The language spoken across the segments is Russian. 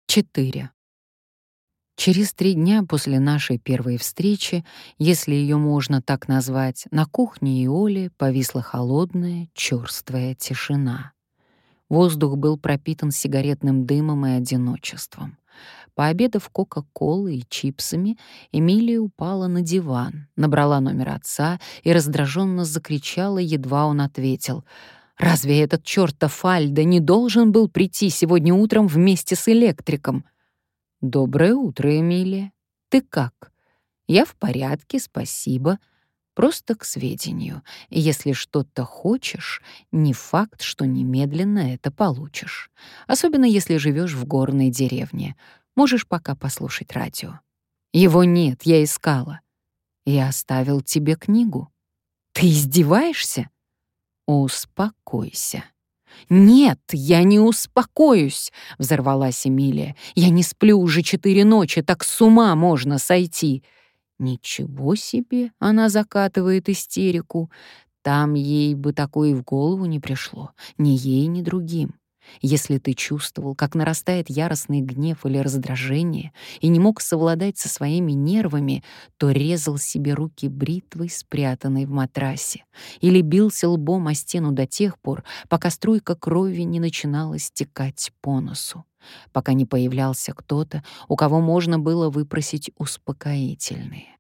4. Через 3 дня после нашей первой встречи, если ее можно так назвать, на кухне Иоли повисла холодная, чёрствая тишина. Воздух был пропитан сигаретным дымом и одиночеством. Пообедав кока-колой и чипсами, Эмилия упала на диван, набрала номер отца и раздраженно закричала, едва он ответил: «Разве этот чёртов Альдо не должен был прийти сегодня утром вместе с электриком?» «Доброе утро, Эмилия. Ты как?» «Я в порядке, спасибо. Просто к сведению. Если что-то хочешь, не факт, что немедленно это получишь. Особенно если живешь в горной деревне. Можешь пока послушать радио». «Его нет, я искала». «Я оставил тебе книгу». «Ты издеваешься?» «Успокойся». «Нет, я не успокоюсь!» — взорвалась Эмилия. «Я не сплю уже 4 ночи, так с ума можно сойти!» «Ничего себе!» — она закатывает истерику. Там ей бы такое и в голову не пришло. Ни ей, ни другим. Если ты чувствовал, как нарастает яростный гнев или раздражение, и не мог совладать со своими нервами, то резал себе руки бритвой, спрятанной в матрасе, или бился лбом о стену до тех пор, пока струйка крови не начинала стекать по носу, пока не появлялся кто-то, у кого можно было выпросить успокоительные.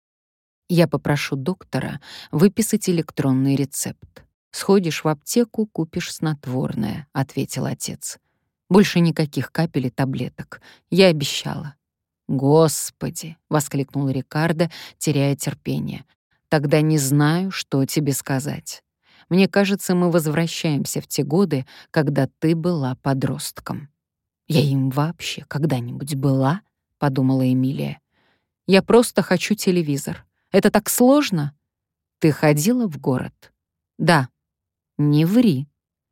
«Я попрошу доктора выписать электронный рецепт. Сходишь в аптеку, купишь снотворное», — ответил отец. «Больше никаких капель и таблеток. Я обещала». «Господи!» — воскликнул Рикардо, теряя терпение. «Тогда не знаю, что тебе сказать. Мне кажется, мы возвращаемся в те годы, когда ты была подростком». «Я им вообще когда-нибудь была?» — подумала Эмилия. «Я просто хочу телевизор. Это так сложно?» «Ты ходила в город?» «Да». «Не ври».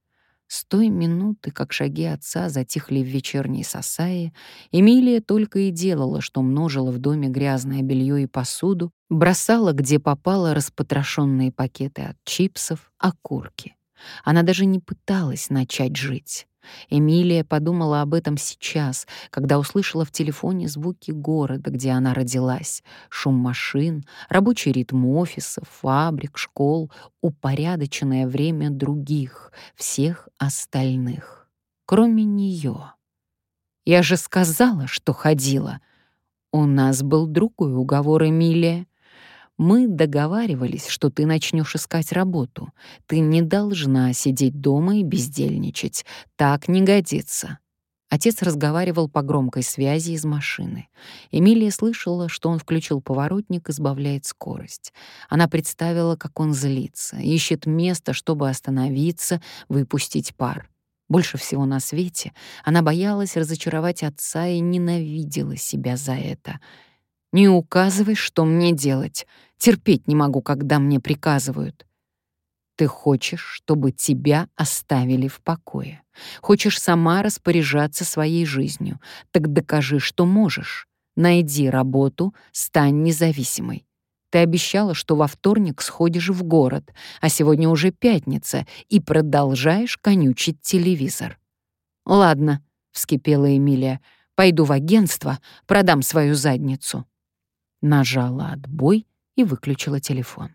С той минуты, как шаги отца затихли в вечерней сосае, Эмилия только и делала, что множила в доме грязное белье и посуду, бросала, где попало, распотрошенные пакеты от чипсов, окурки. Она даже не пыталась начать жить. Эмилия подумала об этом сейчас, когда услышала в телефоне звуки города, где она родилась, шум машин, рабочий ритм офисов, фабрик, школ, упорядоченное время других, всех остальных, кроме нее. «Я же сказала, что ходила. У нас был другой уговор, Эмилия. Мы договаривались, что ты начнешь искать работу. Ты не должна сидеть дома и бездельничать. Так не годится». Отец разговаривал по громкой связи из машины. Эмилия слышала, что он включил поворотник и сбавляет скорость. Она представила, как он злится, ищет место, чтобы остановиться, выпустить пар. Больше всего на свете она боялась разочаровать отца и ненавидела себя за это. «Не указывай, что мне делать. Терпеть не могу, когда мне приказывают». Ты хочешь, чтобы тебя оставили в покое. Хочешь сама распоряжаться своей жизнью. Так докажи, что можешь. Найди работу, стань независимой. Ты обещала, что во вторник сходишь в город, а сегодня уже пятница, и продолжаешь конючить телевизор. «Ладно», — вскипела Эмилия, — «пойду в агентство, продам свою задницу». Нажала отбой и выключила телефон.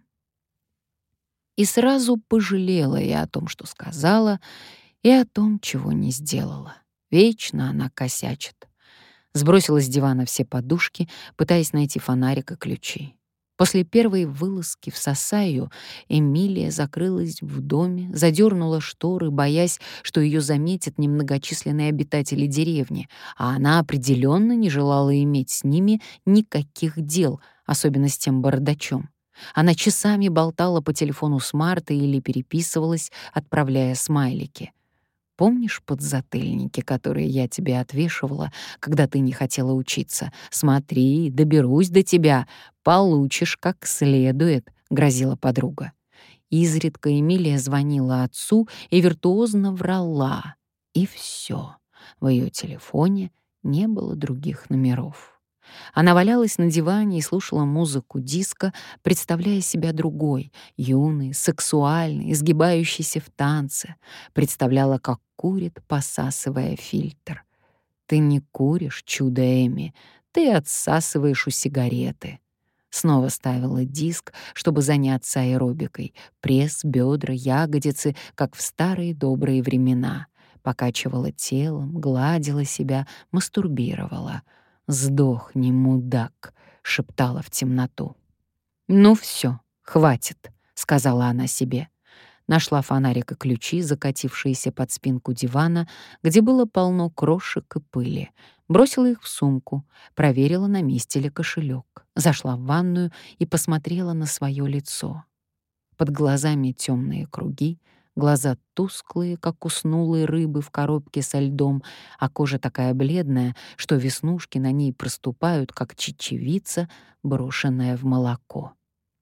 И сразу пожалела и о том, что сказала, и о том, чего не сделала. Вечно она косячит. Сбросила с дивана все подушки, пытаясь найти фонарик и ключи. После первой вылазки в Сасаю Эмилия закрылась в доме, задернула шторы, боясь, что ее заметят немногочисленные обитатели деревни, а она определенно не желала иметь с ними никаких дел, особенно с тем бардачом. Она часами болтала по телефону с Мартой или переписывалась, отправляя смайлики. «Помнишь подзатыльники, которые я тебе отвешивала, когда ты не хотела учиться? Смотри, доберусь до тебя, получишь как следует», — грозила подруга. Изредка Эмилия звонила отцу и виртуозно врала. И все. В ее телефоне не было других номеров. Она валялась на диване и слушала музыку диско, представляя себя другой, юной, сексуальной, изгибающейся в танце. Представляла, как курит, посасывая фильтр. Ты не куришь, чудо Эми, ты отсасываешь у сигареты. Снова ставила диск, чтобы заняться аэробикой. Пресс, бедра, ягодицы, как в старые добрые времена. Покачивала телом, гладила себя, мастурбировала. «Сдохни, мудак», — шептала в темноту. «Ну все, хватит», — сказала она себе. Нашла фонарик и ключи, закатившиеся под спинку дивана, где было полно крошек и пыли. Бросила их в сумку, проверила, на месте ли кошелек. Зашла в ванную и посмотрела на свое лицо. Под глазами темные круги, глаза тусклые, как уснулые рыбы в коробке со льдом, а кожа такая бледная, что веснушки на ней проступают, как чечевица, брошенная в молоко.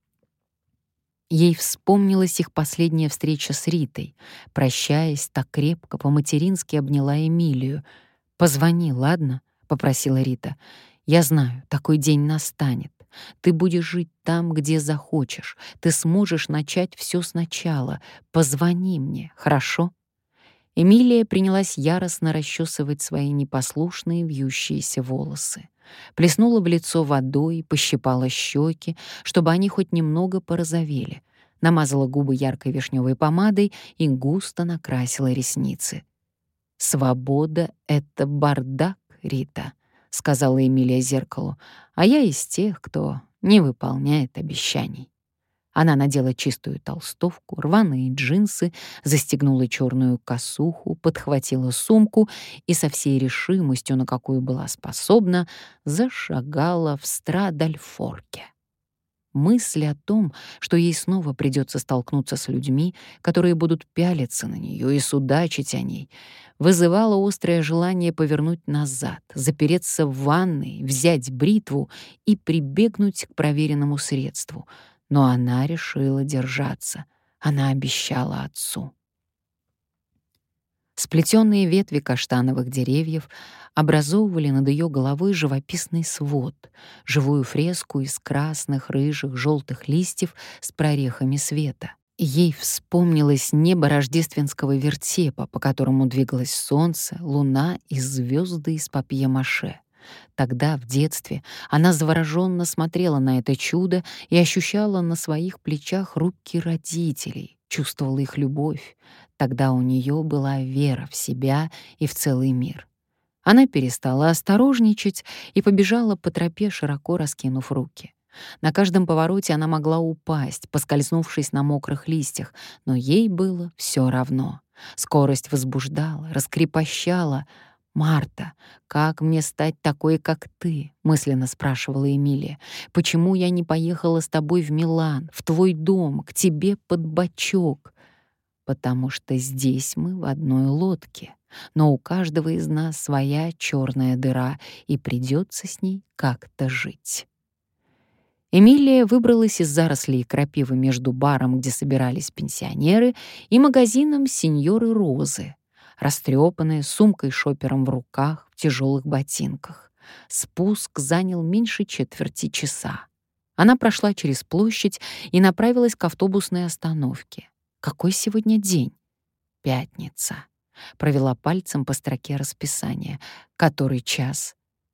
Ей вспомнилась их последняя встреча с Ритой. Прощаясь, так крепко, по-матерински обняла Эмилию. «Позвони, ладно?» — попросила Рита. «Я знаю, такой день настанет. Ты будешь жить там, где захочешь. Ты сможешь начать все сначала. Позвони мне, хорошо?» Эмилия принялась яростно расчесывать свои непослушные вьющиеся волосы. Плеснула в лицо водой, пощипала щеки, чтобы они хоть немного порозовели. Намазала губы яркой вишневой помадой и густо накрасила ресницы. «Свобода — это бардак, Рита», — сказала Эмилия зеркалу, «а я из тех, кто не выполняет обещаний». Она надела чистую толстовку, рваные джинсы, застегнула черную косуху, подхватила сумку и со всей решимостью, на какую была способна, зашагала в Страдальфорке. Мысль о том, что ей снова придется столкнуться с людьми, которые будут пялиться на нее и судачить о ней, вызывала острое желание повернуть назад, запереться в ванной, взять бритву и прибегнуть к проверенному средству. Но она решила держаться. Она обещала отцу. Сплетенные ветви каштановых деревьев образовывали над ее головой живописный свод, живую фреску из красных, рыжих, желтых листьев с прорехами света. Ей вспомнилось небо рождественского вертепа, по которому двигалось солнце, луна и звезды из папье-маше. Тогда, в детстве, она завороженно смотрела на это чудо и ощущала на своих плечах руки родителей, чувствовала их любовь. Тогда у нее была вера в себя и в целый мир. Она перестала осторожничать и побежала по тропе, широко раскинув руки. На каждом повороте она могла упасть, поскользнувшись на мокрых листьях, но ей было все равно. Скорость возбуждала, раскрепощала. «Марта, как мне стать такой, как ты?» — мысленно спрашивала Эмилия. «Почему я не поехала с тобой в Милан, в твой дом, к тебе под бочок?» «Потому что здесь мы в одной лодке, но у каждого из нас своя черная дыра, и придется с ней как-то жить». Эмилия выбралась из зарослей крапивы между баром, где собирались пенсионеры, и магазином сеньоры Розы, растрепанная, с сумкой-шопером в руках, в тяжелых ботинках. Спуск занял меньше четверти часа. Она прошла через площадь и направилась к автобусной остановке. Какой сегодня день? Пятница. Провела пальцем по строке расписания. Который час?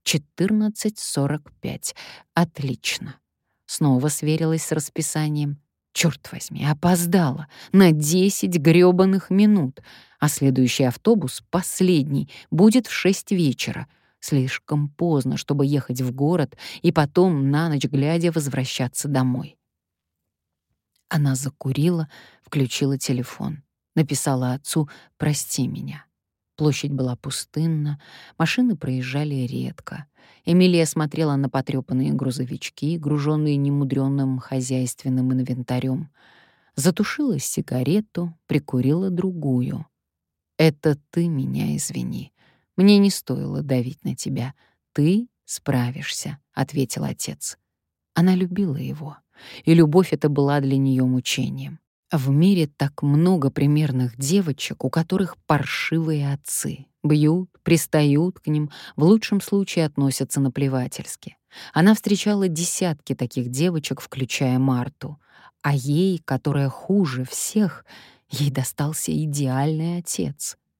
14:45. Отлично. Снова сверилась с расписанием. Черт возьми, опоздала на 10 грёбаных минут, а следующий автобус, последний, будет в 6 вечера. Слишком поздно, чтобы ехать в город и потом на ночь глядя возвращаться домой. Она закурила, включила телефон. Написала отцу «Прости меня». Площадь была пустынна, машины проезжали редко. Эмилия смотрела на потрёпанные грузовички, груженные немудрёным хозяйственным инвентарем. Затушила сигарету, прикурила другую. «Это ты меня извини. Мне не стоило давить на тебя. Ты справишься», — ответил отец. Она любила его, и любовь эта была для неё мучением. В мире так много примерных девочек, у которых паршивые отцы. Бьют, пристают к ним, в лучшем случае относятся наплевательски. Она встречала десятки таких девочек, включая Марту. А ей, которая хуже всех, ей достался идеальный отец.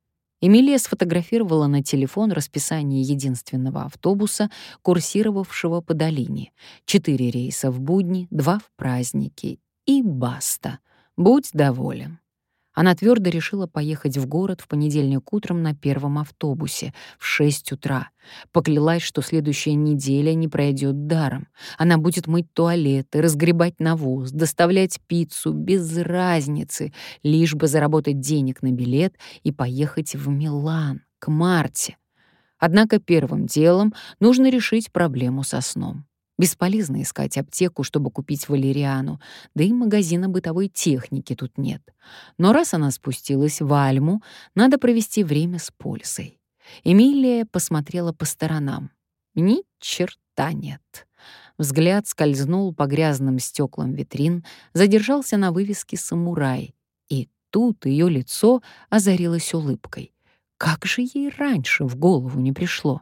Эмилия сфотографировала на телефон расписание единственного автобуса, курсировавшего по долине. 4 рейса в будни, 2 в праздники. И баста. Будь доволен. Она твердо решила поехать в город в понедельник утром на первом автобусе в 6 утра. Поклялась, что следующая неделя не пройдет даром. Она будет мыть туалеты, разгребать навоз, доставлять пиццу, без разницы, лишь бы заработать денег на билет и поехать в Милан, к Марте. Однако первым делом нужно решить проблему со сном. Бесполезно искать аптеку, чтобы купить валериану, да и магазина бытовой техники тут нет. Но раз она спустилась в Альму, надо провести время с пользой. Эмилия посмотрела по сторонам. Ни черта нет. Взгляд скользнул по грязным стеклам витрин, задержался на вывеске «Самурай». И тут ее лицо озарилось улыбкой. Как же ей раньше в голову не пришло?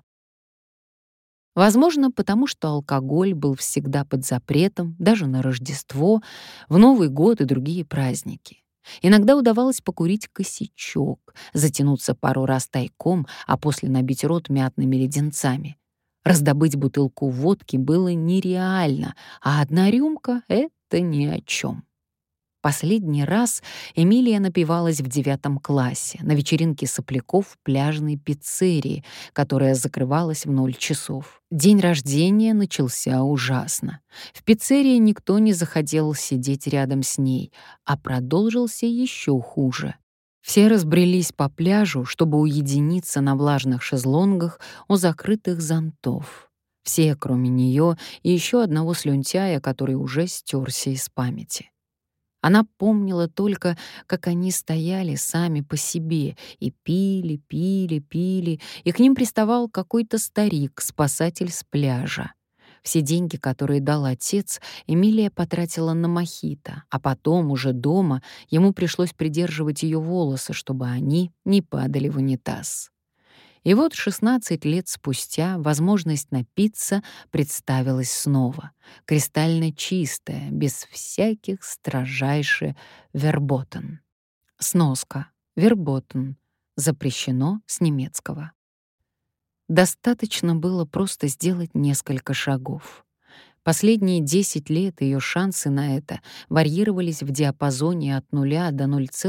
Возможно, потому что алкоголь был всегда под запретом, даже на Рождество, в Новый год и другие праздники. Иногда удавалось покурить косячок, затянуться пару раз тайком, а после набить рот мятными леденцами. Раздобыть бутылку водки было нереально, а одна рюмка — это ни о чем. Последний раз Эмилия напивалась в 9 классе на вечеринке сопляков в пляжной пиццерии, которая закрывалась в 0 часов. День рождения начался ужасно. В пиццерии никто не захотел сидеть рядом с ней, а продолжился еще хуже. Все разбрелись по пляжу, чтобы уединиться на влажных шезлонгах у закрытых зонтов. Все, кроме нее и еще одного слюнтяя, который уже стерся из памяти. Она помнила только, как они стояли сами по себе и пили, пили, пили, и к ним приставал какой-то старик, спасатель с пляжа. Все деньги, которые дал отец, Эмилия потратила на мохито, а потом, уже дома, ему пришлось придерживать ее волосы, чтобы они не падали в унитаз. И вот 16 лет спустя возможность напиться представилась снова, кристально чистая, без всяких строжайше верботен. Сноска. Верботен. Запрещено с немецкого. Достаточно было просто сделать несколько шагов. Последние 10 лет ее шансы на это варьировались в диапазоне от 0 до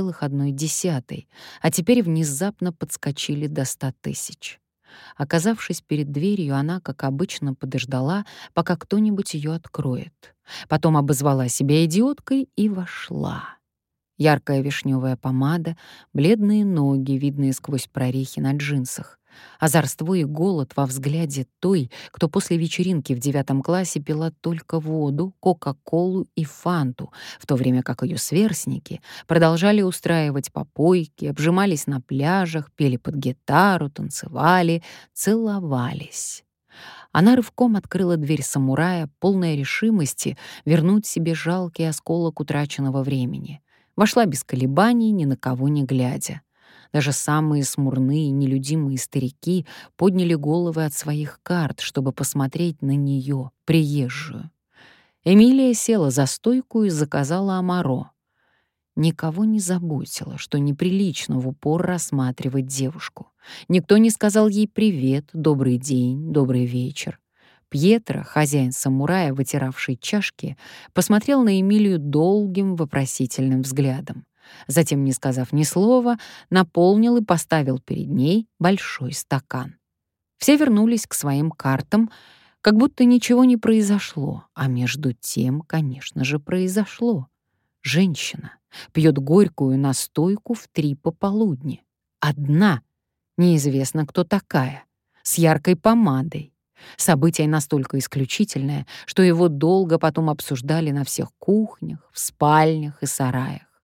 0,1, а теперь внезапно подскочили до 100 тысяч. Оказавшись перед дверью, она, как обычно, подождала, пока кто-нибудь ее откроет. Потом обозвала себя идиоткой и вошла. Яркая вишневая помада, бледные ноги, видные сквозь прорехи на джинсах. Озорство и голод во взгляде той, кто после вечеринки в 9 классе пила только воду, кока-колу и фанту, в то время как ее сверстники продолжали устраивать попойки, обжимались на пляжах, пели под гитару, танцевали, целовались. Она рывком открыла дверь самурая, полная решимости вернуть себе жалкий осколок утраченного времени. Вошла без колебаний, ни на кого не глядя. Даже самые смурные, нелюдимые старики подняли головы от своих карт, чтобы посмотреть на нее, приезжую. Эмилия села за стойку и заказала омаро. Никого не заботило, что неприлично в упор рассматривать девушку. Никто не сказал ей привет, добрый день, добрый вечер. Пьетро, хозяин самурая, вытиравший чашки, посмотрел на Эмилию долгим вопросительным взглядом. Затем, не сказав ни слова, наполнил и поставил перед ней большой стакан. Все вернулись к своим картам, как будто ничего не произошло, а между тем, конечно же, произошло. Женщина пьет горькую настойку в 3 пополудни. Одна, неизвестно кто такая, с яркой помадой. Событие настолько исключительное, что его долго потом обсуждали на всех кухнях, в спальнях и сараях.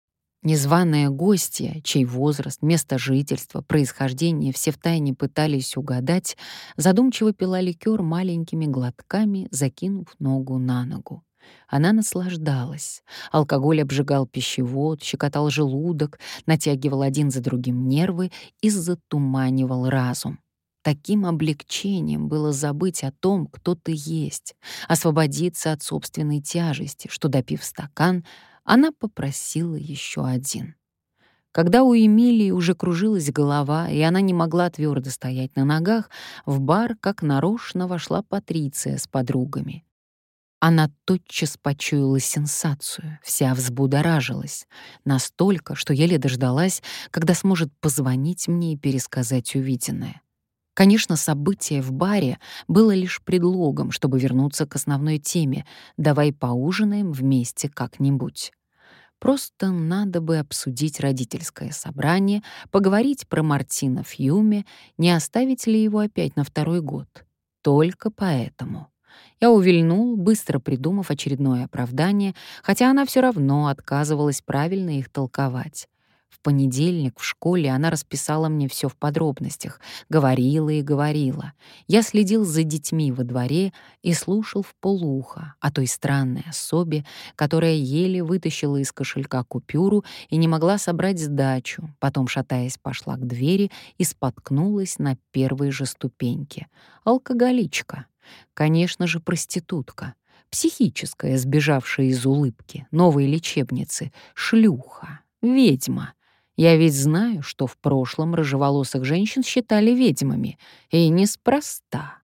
Незваные гости, чей возраст, место жительства, происхождение все втайне пытались угадать, задумчиво пила ликер маленькими глотками, закинув ногу на ногу. Она наслаждалась. Алкоголь обжигал пищевод, щекотал желудок, натягивал один за другим нервы и затуманивал разум. Таким облегчением было забыть о том, кто ты есть, освободиться от собственной тяжести, что, допив стакан, она попросила еще один. Когда у Эмилии уже кружилась голова, и она не могла твердо стоять на ногах, в бар как нарочно вошла Патриция с подругами. Она тотчас почуяла сенсацию, вся взбудоражилась, настолько, что еле дождалась, когда сможет позвонить мне и пересказать увиденное. Конечно, событие в баре было лишь предлогом, чтобы вернуться к основной теме «давай поужинаем вместе как-нибудь». Просто надо бы обсудить родительское собрание, поговорить про Мартина Фьюме, не оставить ли его опять на второй год. Только поэтому. Я увильнул, быстро придумав очередное оправдание, хотя она все равно отказывалась правильно их толковать. В понедельник в школе она расписала мне все в подробностях, говорила и говорила. Я следил за детьми во дворе и слушал вполуха о той странной особе, которая еле вытащила из кошелька купюру и не могла собрать сдачу, потом, шатаясь, пошла к двери и споткнулась на первой же ступеньке. Алкоголичка. Конечно же, проститутка. Психическая, сбежавшая из улыбки, новой лечебницы, шлюха, ведьма. Я ведь знаю, что в прошлом рыжеволосых женщин считали ведьмами, и неспроста.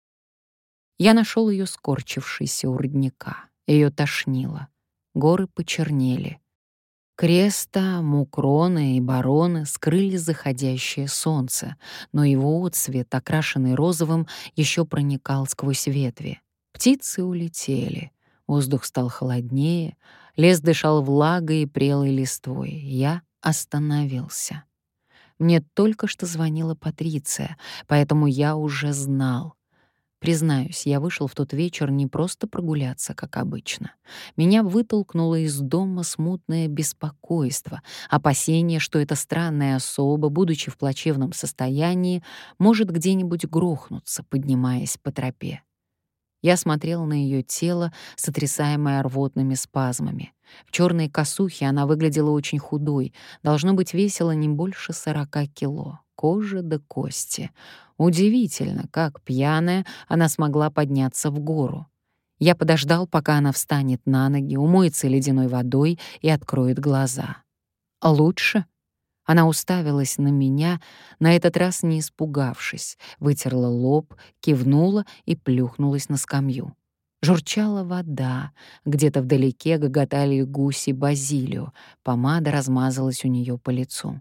Я нашел ее скорчившейся у родника. Ее тошнило. Горы почернели. Креста, Мукрона и Барона скрыли заходящее солнце, но его отсвет, окрашенный розовым, еще проникал сквозь ветви. Птицы улетели, воздух стал холоднее, лес дышал влагой и прелой листвой. Я остановился. Мне только что звонила Патриция, поэтому я уже знал. Признаюсь, я вышел в тот вечер не просто прогуляться, как обычно. Меня вытолкнуло из дома смутное беспокойство, опасение, что эта странная особа, будучи в плачевном состоянии, может где-нибудь грохнуться, поднимаясь по тропе. Я смотрел на ее тело, сотрясаемое рвотными спазмами. В черной косухе она выглядела очень худой, должно быть, весила не больше 40 кило, кожа до кости. Удивительно, как пьяная она смогла подняться в гору. Я подождал, пока она встанет на ноги, умоется ледяной водой и откроет глаза. Лучше? Она уставилась на меня, на этот раз не испугавшись, вытерла лоб, кивнула и плюхнулась на скамью. Журчала вода, где-то вдалеке гоготали гуси Базилио, помада размазалась у нее по лицу.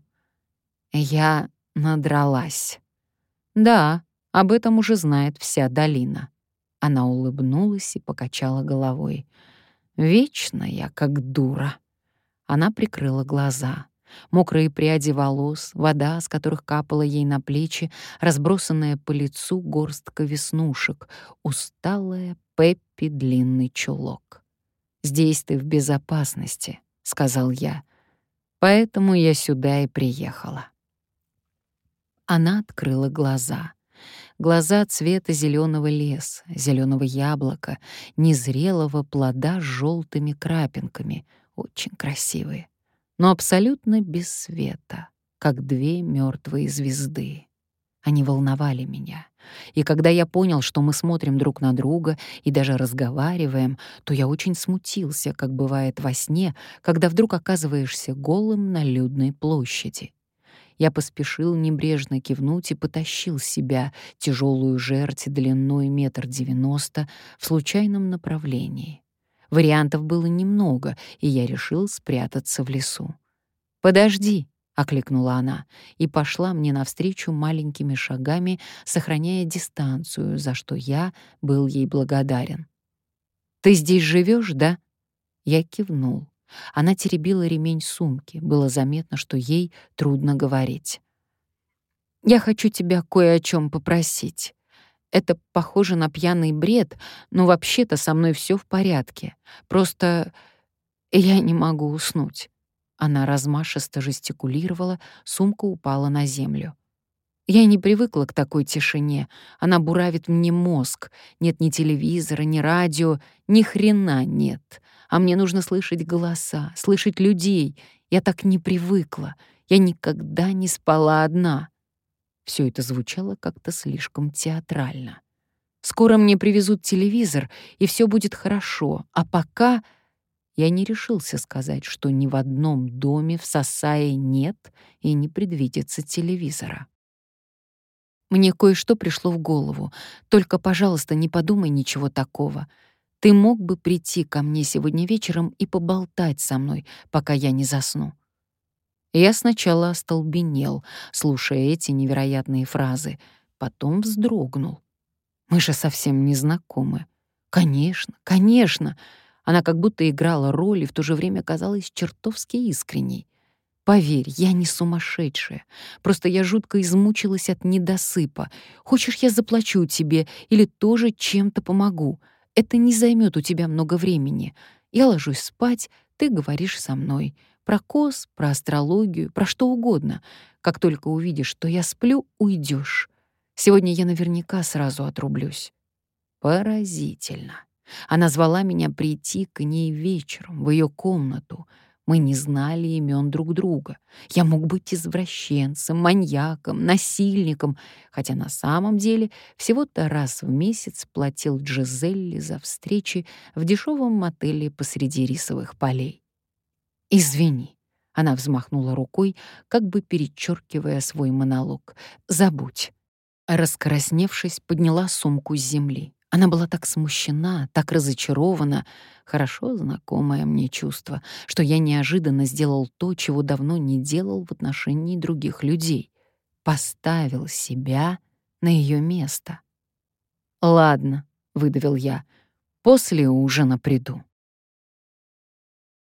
Я надралась. Да, об этом уже знает вся долина. Она улыбнулась и покачала головой. Вечно я как дура. Она прикрыла глаза. Мокрые пряди волос, вода, с которых капала ей на плечи, разбросанная по лицу горстка веснушек, усталая Пеппи длинный чулок. «Здесь ты в безопасности», — сказал я. «Поэтому я сюда и приехала». Она открыла глаза. Глаза цвета зеленого леса, зеленого яблока, незрелого плода с желтыми крапинками, очень красивые, но абсолютно без света, как две мертвые звезды. Они волновали меня. И когда я понял, что мы смотрим друг на друга и даже разговариваем, то я очень смутился, как бывает во сне, когда вдруг оказываешься голым на людной площади. Я поспешил небрежно кивнуть и потащил себя, тяжелую жерть длиной 1,90 м, в случайном направлении. Вариантов было немного, и я решил спрятаться в лесу. «Подожди», — окликнула она, и пошла мне навстречу маленькими шагами, сохраняя дистанцию, за что я был ей благодарен. «Ты здесь живешь, да?» Я кивнул. Она теребила ремень сумки. Было заметно, что ей трудно говорить. «Я хочу тебя кое о чем попросить. Это похоже на пьяный бред, но вообще-то со мной все в порядке. Просто я не могу уснуть». Она размашисто жестикулировала, сумка упала на землю. Я не привыкла к такой тишине. Она буравит мне мозг. Нет ни телевизора, ни радио, ни хрена нет. А мне нужно слышать голоса, слышать людей. Я так не привыкла. Я никогда не спала одна. Все это звучало как-то слишком театрально. Скоро мне привезут телевизор, и все будет хорошо. А пока Я не решился сказать, что ни в одном доме в Сасае нет и не предвидится телевизора. Мне кое-что пришло в голову. Только, пожалуйста, не подумай ничего такого. Ты мог бы прийти ко мне сегодня вечером и поболтать со мной, пока я не засну. Я сначала остолбенел, слушая эти невероятные фразы, потом вздрогнул. Мы же совсем не знакомы. Конечно, конечно. Она как будто играла роль и в то же время казалась чертовски искренней. Поверь, я не сумасшедшая. Просто я жутко измучилась от недосыпа. Хочешь, я заплачу тебе или тоже чем-то помогу? Это не займет у тебя много времени. Я ложусь спать, ты говоришь со мной. Про коз, про астрологию, про что угодно. Как только увидишь, что я сплю, уйдешь. Сегодня я наверняка сразу отрублюсь. Поразительно. Она звала меня прийти к ней вечером, в ее комнату. Мы не знали имен друг друга. Я мог быть извращенцем, маньяком, насильником, хотя на самом деле всего-то раз в месяц платил Джизелле за встречи в дешевом мотеле посреди рисовых полей. «Извини», — она взмахнула рукой, как бы перечеркивая свой монолог. «Забудь». Раскрасневшись, подняла сумку с земли. Она была так смущена, так разочарована, хорошо знакомое мне чувство, что я неожиданно сделал то, чего давно не делал в отношении других людей. Поставил себя на ее место. «Ладно», — выдавил я, — «после ужина приду».